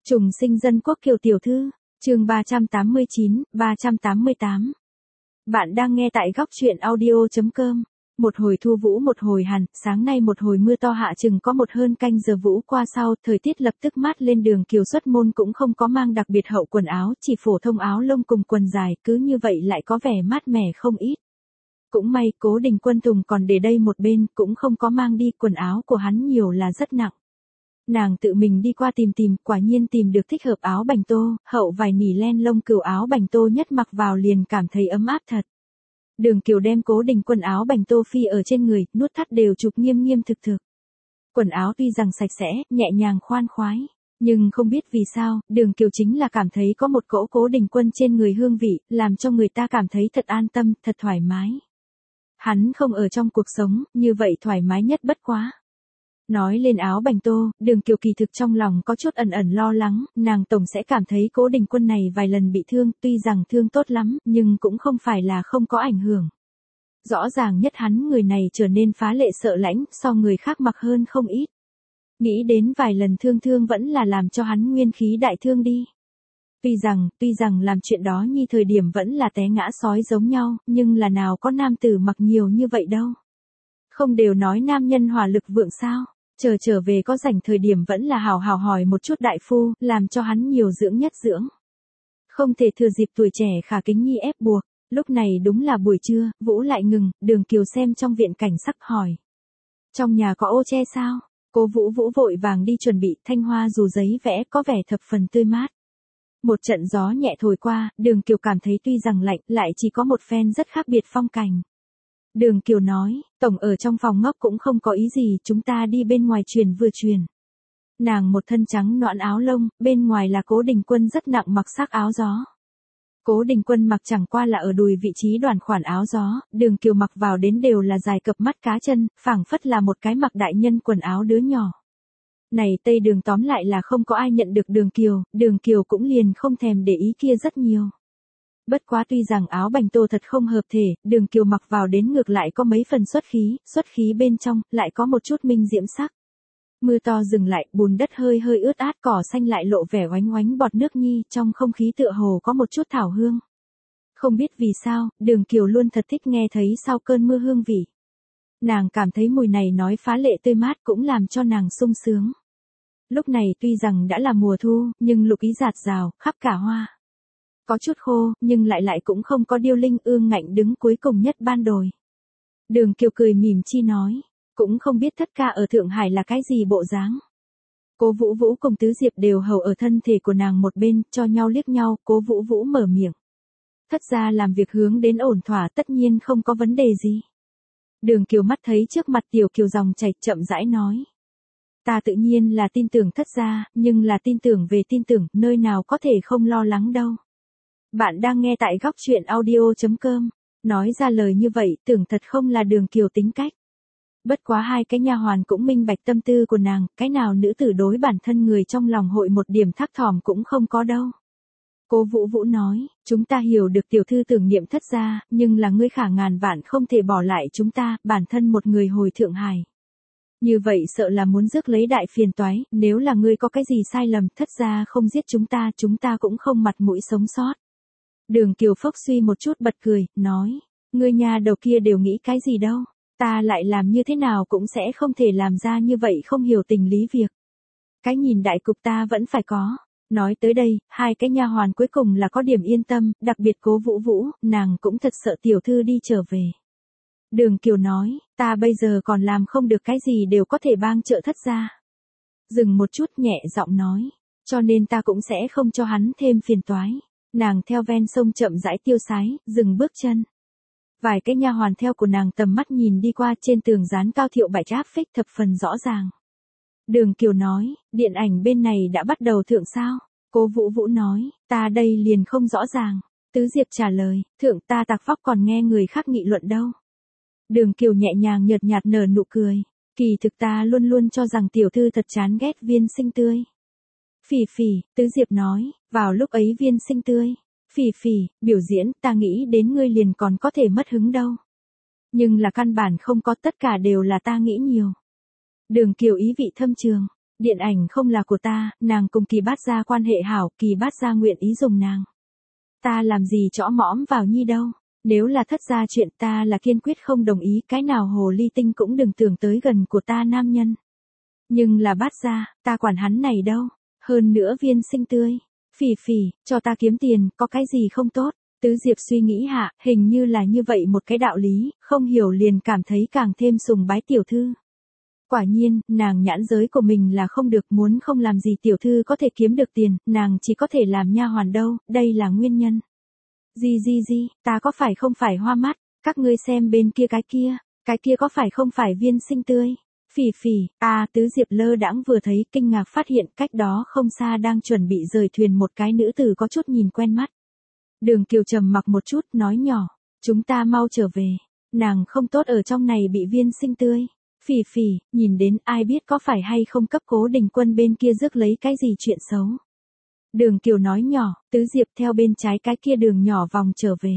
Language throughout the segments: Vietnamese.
Trùng sinh dân quốc Kiều tiểu thư, chương 389, 388. Bạn đang nghe tại góc truyện audio.com. Một hồi thu vũ một hồi hàn, sáng nay một hồi mưa to hạ chừng có một hơn canh giờ vũ qua sau, thời tiết lập tức mát lên. Đường Kiều xuất môn cũng không có mang đặc biệt hậu quần áo, chỉ phổ thông áo lông cùng quần dài, cứ như vậy lại có vẻ mát mẻ không ít. Cũng may Cố Đình Quân Tùng còn để đây một bên, cũng không có mang đi, quần áo của hắn nhiều là rất nặng. Nàng tự mình đi qua tìm, quả nhiên tìm được thích hợp áo bành tô, hậu vải nỉ len lông cừu áo bành tô nhất mặc vào liền cảm thấy ấm áp thật. Đường Kiều đem Cố Đình Quân áo bành tô phi ở trên người, nút thắt đều chụp nghiêm nghiêm thực thực. Quần áo tuy rằng sạch sẽ, nhẹ nhàng khoan khoái, nhưng không biết vì sao, Đường Kiều chính là cảm thấy có một cỗ Cố Đình Quân trên người hương vị, làm cho người ta cảm thấy thật an tâm, thật thoải mái. Hắn không ở trong cuộc sống, như vậy thoải mái nhất bất quá. Nói lên áo bành tô, Đường Kiều kỳ thực trong lòng có chút ẩn ẩn lo lắng, nàng tổng sẽ cảm thấy Cố Đình Quân này vài lần bị thương, tuy rằng thương tốt lắm, nhưng cũng không phải là không có ảnh hưởng. Rõ ràng nhất hắn người này trở nên phá lệ sợ lãnh, so người khác mặc hơn không ít. Nghĩ đến vài lần thương vẫn là làm cho hắn nguyên khí đại thương đi. Tuy rằng làm chuyện đó như thời điểm vẫn là té ngã sói giống nhau, nhưng là nào có nam tử mặc nhiều như vậy đâu. Không đều nói nam nhân hỏa lực vượng sao? Trở về có rảnh thời điểm vẫn là hào hỏi một chút đại phu, làm cho hắn nhiều dưỡng nhất dưỡng. Không thể thừa dịp tuổi trẻ khả kính nhi ép buộc. Lúc này đúng là buổi trưa, Vũ lại ngừng, Đường Kiều xem trong viện cảnh sắc hỏi. Trong nhà có ô che sao? Cố Vũ vội vàng đi chuẩn bị, thanh hoa dù giấy vẽ có vẻ thập phần tươi mát. Một trận gió nhẹ thổi qua, Đường Kiều cảm thấy tuy rằng lạnh, lại chỉ có một phen rất khác biệt phong cảnh. Đường Kiều nói, tổng ở trong phòng ngốc cũng không có ý gì, chúng ta đi bên ngoài truyền vừa truyền. Nàng một thân trắng nõn áo lông, bên ngoài là Cố Đình Quân rất nặng mặc sắc áo gió. Cố Đình Quân mặc chẳng qua là ở đùi vị trí đoàn khoản áo gió, Đường Kiều mặc vào đến đều là dài cập mắt cá chân, phảng phất là một cái mặc đại nhân quần áo đứa nhỏ. Này Tây Đường tóm lại là không có ai nhận được Đường Kiều cũng liền không thèm để ý kia rất nhiều. Bất quá tuy rằng áo bành tô thật không hợp thể, Đường Kiều mặc vào đến ngược lại có mấy phần xuất khí bên trong, lại có một chút minh diễm sắc. Mưa to dừng lại, bùn đất hơi ướt át, cỏ xanh lại lộ vẻ oánh oánh bọt nước nhi, trong không khí tựa hồ có một chút thảo hương. Không biết vì sao, Đường Kiều luôn thật thích nghe thấy sau cơn mưa hương vị. Nàng cảm thấy mùi này nói phá lệ tươi mát cũng làm cho nàng sung sướng. Lúc này tuy rằng đã là mùa thu, nhưng lục ý rạt rào, khắp cả hoa. Có chút khô, nhưng lại cũng không có điêu linh ương ngạnh đứng cuối cùng nhất ban đồi. Đường Kiều cười mỉm chi nói, cũng không biết Thất ca ở Thượng Hải là cái gì bộ dáng. Cố Vũ cùng Tứ Diệp đều hầu ở thân thể của nàng một bên, cho nhau liếc nhau, Cố Vũ mở miệng. Thất gia làm việc hướng đến ổn thỏa, tất nhiên không có vấn đề gì. Đường Kiều mắt thấy trước mặt Tiểu Kiều dòng chảy, chậm rãi nói. Ta tự nhiên là tin tưởng Thất gia, nhưng là tin tưởng về tin tưởng, nơi nào có thể không lo lắng đâu. Bạn đang nghe tại góc truyện audio.com. Nói ra lời như vậy, tưởng thật không là Đường Kiều tính cách. Bất quá hai cái nha hoàn cũng minh bạch tâm tư của nàng, cái nào nữ tử đối bản thân người trong lòng hội một điểm thắc thỏm cũng không có đâu. Cố Vũ nói, chúng ta hiểu được tiểu thư tưởng niệm Thất gia, nhưng là ngươi khả ngàn vạn không thể bỏ lại chúng ta, bản thân một người hồi Thượng Hải. Như vậy sợ là muốn rước lấy đại phiền toái, nếu là ngươi có cái gì sai lầm, Thất gia không giết chúng ta cũng không mặt mũi sống sót. Đường Kiều phốc suy một chút bật cười, nói, ngươi nhà đầu kia đều nghĩ cái gì đâu, ta lại làm như thế nào cũng sẽ không thể làm ra như vậy không hiểu tình lý việc. Cái nhìn đại cục ta vẫn phải có. Nói tới đây, hai cái nha hoàn cuối cùng là có điểm yên tâm, đặc biệt Cố Vũ, nàng cũng thật sợ tiểu thư đi trở về. Đường Kiều nói, ta bây giờ còn làm không được cái gì đều có thể bang trợ Thất gia. Dừng một chút nhẹ giọng nói, cho nên ta cũng sẽ không cho hắn thêm phiền toái. Nàng theo ven sông chậm rãi tiêu sái, dừng bước chân. Vài cái nha hoàn theo của nàng tầm mắt nhìn đi qua, trên tường dán cao thiệu bạch áp phích thập phần rõ ràng. Đường Kiều nói, điện ảnh bên này đã bắt đầu thượng sao? Cố Vũ nói, ta đây liền không rõ ràng. Tứ Diệp trả lời, thượng ta tạc vóc còn nghe người khác nghị luận đâu. Đường Kiều nhẹ nhàng nhợt nhạt nở nụ cười. Kỳ thực ta luôn cho rằng tiểu thư thật chán ghét Viên Sinh Tươi. Phỉ, Tứ Diệp nói, vào lúc ấy Viên Sinh Tươi. Phỉ, biểu diễn, ta nghĩ đến ngươi liền còn có thể mất hứng đâu. Nhưng là căn bản không có, tất cả đều là ta nghĩ nhiều. Đường Kiều ý vị thâm trường. Điện ảnh không là của ta, nàng cùng Kỳ Bát Gia quan hệ hảo, Kỳ Bát Gia nguyện ý dùng nàng. Ta làm gì chõ mõm vào nhi đâu. Nếu là Thất gia chuyện ta là kiên quyết không đồng ý, cái nào hồ ly tinh cũng đừng tưởng tới gần của ta nam nhân. Nhưng là Bát Gia, ta quản hắn này đâu. Hơn nữa Viên Sinh tươi. Phỉ phỉ, cho ta kiếm tiền, có cái gì không tốt. Tứ Diệp suy nghĩ hạ, hình như là như vậy một cái đạo lý, không hiểu liền cảm thấy càng thêm sùng bái tiểu thư. Quả nhiên, nàng nhãn giới của mình là không được, muốn không làm gì tiểu thư có thể kiếm được tiền, nàng chỉ có thể làm nha hoàn đâu, đây là nguyên nhân. Gì, ta có phải không phải hoa mắt, các ngươi xem bên kia cái kia có phải không phải Viên Sinh tươi. Phỉ phỉ, Tứ Diệp lơ đãng vừa thấy, kinh ngạc phát hiện cách đó không xa đang chuẩn bị rời thuyền một cái nữ tử có chút nhìn quen mắt. Đường Kiều trầm mặc một chút, nói nhỏ, chúng ta mau trở về, nàng không tốt ở trong này bị Viên Sinh tươi. Phỉ phỉ, nhìn đến ai biết có phải hay không cấp Cố Đình Quân bên kia rước lấy cái gì chuyện xấu. Đường Kiều nói nhỏ, Tứ Diệp theo bên trái cái kia đường nhỏ vòng trở về.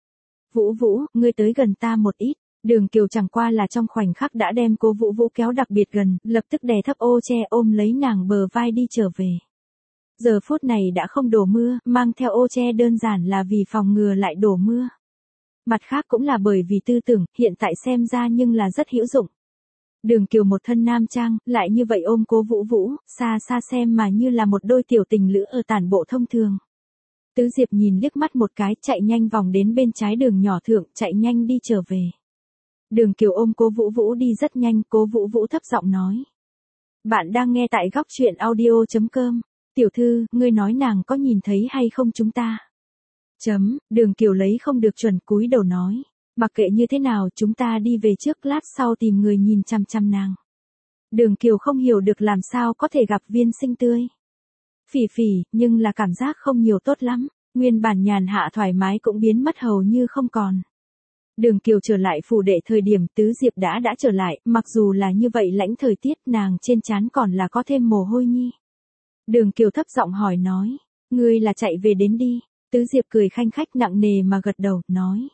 Vũ, ngươi tới gần ta một ít. Đường Kiều chẳng qua là trong khoảnh khắc đã đem Cố Vũ kéo đặc biệt gần, lập tức đè thấp ô che ôm lấy nàng bờ vai đi trở về. Giờ phút này đã không đổ mưa, mang theo ô che đơn giản là vì phòng ngừa lại đổ mưa. Mặt khác cũng là bởi vì tư tưởng, hiện tại xem ra nhưng là rất hữu dụng. Đường Kiều một thân nam trang, lại như vậy ôm Cố Vũ, xa xem mà như là một đôi tiểu tình lữ ở tản bộ thông thường. Tứ Diệp nhìn liếc mắt một cái, chạy nhanh vòng đến bên trái đường nhỏ thượng, chạy nhanh đi trở về. Đường Kiều ôm Cố Vũ đi rất nhanh, Cố Vũ thấp giọng nói. Bạn đang nghe tại góc truyện audio.com. Tiểu thư, ngươi nói nàng có nhìn thấy hay không chúng ta? Đường Kiều lấy không được chuẩn cúi đầu nói. Mặc kệ như thế nào chúng ta đi về trước, lát sau tìm người nhìn chăm nàng. Đường Kiều không hiểu được làm sao có thể gặp Viên Sinh tươi. Phỉ phỉ, nhưng là cảm giác không nhiều tốt lắm, nguyên bản nhàn hạ thoải mái cũng biến mất hầu như không còn. Đường Kiều trở lại phủ đệ thời điểm Tứ Diệp đã trở lại, mặc dù là như vậy lãnh thời tiết nàng trên trán còn là có thêm mồ hôi nhi. Đường Kiều thấp giọng hỏi nói, ngươi là chạy về đến đi. Tứ Diệp cười khanh khách nặng nề mà gật đầu, nói.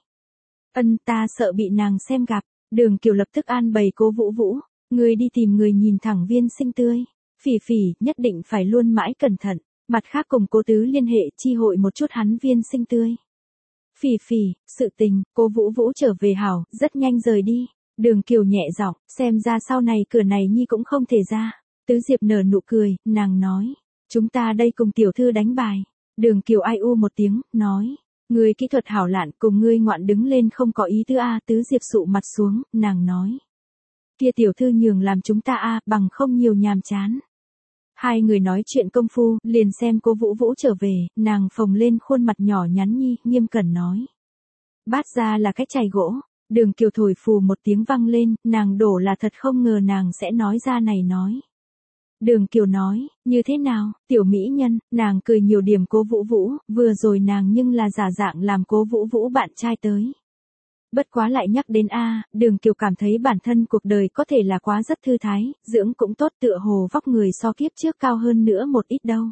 Ta sợ bị nàng xem gặp. Đường Kiều lập tức an bày Cố Vũ, ngươi đi tìm người nhìn thẳng Viên Sinh tươi. Phỉ phỉ, nhất định phải luôn mãi cẩn thận, mặt khác cùng Cố Tứ liên hệ chi hội một chút hắn Viên Sinh tươi. Phỉ phỉ, sự tình, Cố Vũ trở về hảo, rất nhanh rời đi. Đường Kiều nhẹ giọng, xem ra sau này cửa này nhi cũng không thể ra. Tứ Diệp nở nụ cười, nàng nói, chúng ta đây cùng tiểu thư đánh bài. Đường Kiều ai u một tiếng, nói, ngươi kỹ thuật hảo lạn, cùng ngươi ngoạn đứng lên không có ý tứ a. Tứ Diệp sụ mặt xuống, nàng nói, kia tiểu thư nhường làm chúng ta bằng không nhiều nhàm chán. Hai người nói chuyện công phu, liền xem Cố Vũ trở về, nàng phồng lên khuôn mặt nhỏ nhắn nhi, nghiêm cẩn nói. Bát Gia là cái chày gỗ. Đường Kiều thổi phù một tiếng vang lên, nàng đổ là thật không ngờ nàng sẽ nói ra này nói. Đường Kiều nói, như thế nào, tiểu mỹ nhân, nàng cười nhiều điểm Cố Vũ, vừa rồi nàng nhưng là giả dạng làm Cố Vũ bạn trai tới. Bất quá lại nhắc đến Đường Kiều cảm thấy bản thân cuộc đời có thể là quá rất thư thái, dưỡng cũng tốt, tựa hồ vóc người so kiếp trước cao hơn nữa một ít đâu.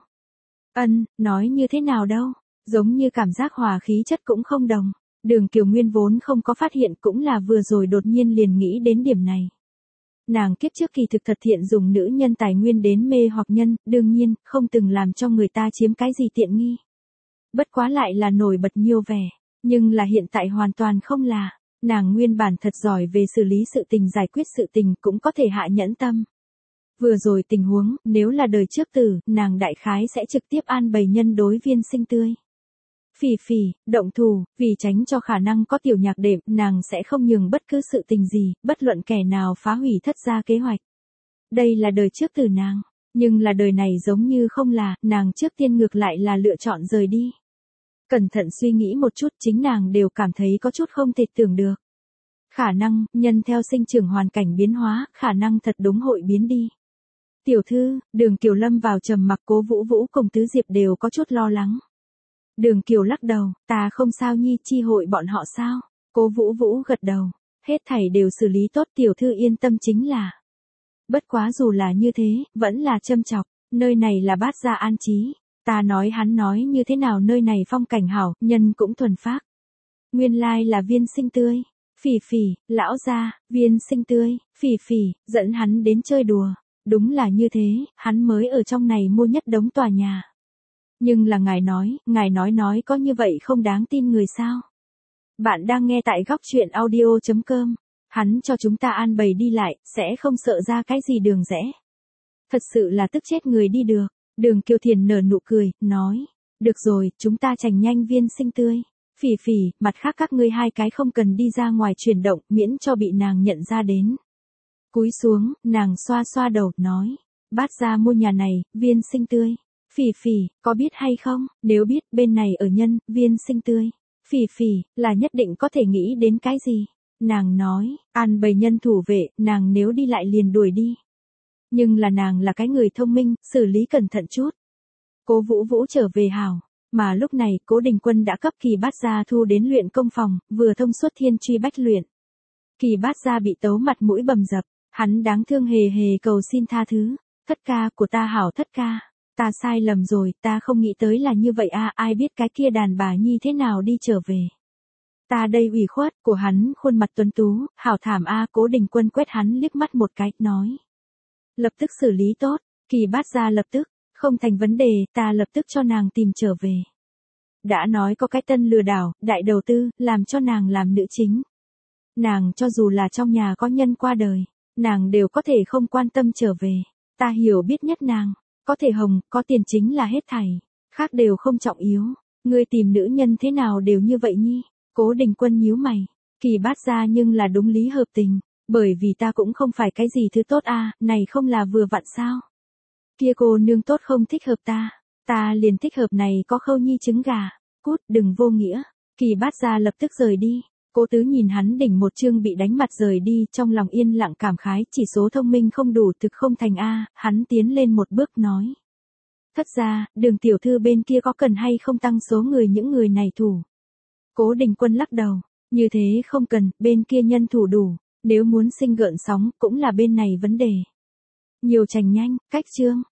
Nói như thế nào đâu, giống như cảm giác hòa khí chất cũng không đồng. Đường Kiều nguyên vốn không có phát hiện, cũng là vừa rồi đột nhiên liền nghĩ đến điểm này. Nàng kiếp trước kỳ thực thật thiện dùng nữ nhân tài nguyên đến mê hoặc nhân, đương nhiên, không từng làm cho người ta chiếm cái gì tiện nghi. Bất quá lại là nổi bật nhiều vẻ, nhưng là hiện tại hoàn toàn không là. Nàng nguyên bản thật giỏi về xử lý sự tình, giải quyết sự tình, cũng có thể hạ nhẫn tâm. Vừa rồi tình huống, nếu là đời trước tử, nàng đại khái sẽ trực tiếp an bày nhân đối Viên Sinh tươi. Phỉ phỉ, động thủ, vì tránh cho khả năng có tiểu nhạc đệm, nàng sẽ không nhường bất cứ sự tình gì, bất luận kẻ nào phá hủy Thất gia kế hoạch. Đây là đời trước tử nàng, nhưng là đời này giống như không là, nàng trước tiên ngược lại là lựa chọn rời đi. Cẩn thận suy nghĩ một chút, chính nàng đều cảm thấy có chút không thể tưởng được. Khả năng, nhân theo sinh trưởng hoàn cảnh biến hóa, khả năng thật đúng hội biến đi. Tiểu thư, Đường Kiều lâm vào trầm mặc, Cố Vũ cùng Tứ Diệp đều có chút lo lắng. Đường Kiều lắc đầu, ta không sao nhi, chi hội bọn họ sao? Cố Vũ gật đầu, hết thảy đều xử lý tốt, tiểu thư yên tâm chính là. Bất quá dù là như thế, vẫn là châm chọc, nơi này là Bát Gia an trí. Ta nói hắn nói như thế nào, nơi này phong cảnh hảo, nhân cũng thuần phác. Nguyên lai là Viên Sinh tươi. Phỉ phỉ, lão gia, Viên Sinh tươi, phỉ phỉ, dẫn hắn đến chơi đùa. Đúng là như thế, hắn mới ở trong này mua nhất đống tòa nhà. Nhưng là ngài nói có như vậy không đáng tin người sao? Bạn đang nghe tại góc chuyện audio.com. Hắn cho chúng ta an bày đi lại, sẽ không sợ ra cái gì đường rẽ. Thật sự là tức chết người đi được. Đường Kiều Thiền nở nụ cười, nói. Được rồi, chúng ta chành nhanh viên sinh tươi. Phỉ Phỉ, mặt khác các ngươi hai cái không cần đi ra ngoài chuyển động, miễn cho bị nàng nhận ra đến. Cúi xuống, nàng xoa xoa đầu, nói. Bát gia mua nhà này, viên sinh tươi. Phỉ Phỉ, có biết hay không? Nếu biết, bên này ở nhân, viên sinh tươi. Phỉ Phỉ, là nhất định có thể nghĩ đến cái gì? Nàng nói, an bày nhân thủ vệ, nàng nếu đi lại liền đuổi đi. Nhưng là nàng là cái người thông minh, xử lý cẩn thận chút. Cố Vũ Vũ trở về hảo. Mà lúc này, Cố Đình Quân đã cấp Kỳ Bát Gia thu đến luyện công phòng, vừa thông suốt thiên truy bách luyện. Kỳ Bát Gia bị tấu mặt mũi bầm dập, hắn đáng thương hề hề cầu xin tha thứ. Thất ca của ta hảo thất ca. Ta sai lầm rồi, ta không nghĩ tới là như vậy a, ai biết cái kia đàn bà nhi thế nào đi trở về. Ta đây ủy khuất, của hắn khuôn mặt tuấn tú, hảo thảm a. Cố Đình Quân quét hắn liếc mắt một cái, nói. Lập tức xử lý tốt. Kỳ Bát Gia lập tức, không thành vấn đề, ta lập tức cho nàng tìm trở về. Đã nói có cái tân lừa đảo, đại đầu tư, làm cho nàng làm nữ chính. Nàng cho dù là trong nhà có nhân qua đời, nàng đều có thể không quan tâm trở về. Ta hiểu biết nhất nàng, có thể hồng, có tiền chính là hết thảy, khác đều không trọng yếu. Ngươi tìm nữ nhân thế nào đều như vậy nhi. Cố Đình Quân nhíu mày. Kỳ Bát Gia nhưng là đúng lý hợp tình, bởi vì ta cũng không phải cái gì thứ tốt a, này không là vừa vặn sao? Kia cô nương tốt không thích hợp ta liền thích hợp này có khâu nhi trứng gà. Cút, đừng vô nghĩa. Kỳ Bát Gia lập tức rời đi. Cố Tứ nhìn hắn đỉnh một chương bị đánh mặt rời đi, trong lòng yên lặng cảm khái, chỉ số thông minh không đủ thực không thành a. Hắn tiến lên một bước nói. Thất gia, Đường tiểu thư bên kia có cần hay không tăng số người những người này thủ? Cố Đình Quân lắc đầu, như thế không cần, bên kia nhân thủ đủ, nếu muốn sinh gợn sóng, cũng là bên này vấn đề. Nhiều chành nhanh, cách chương.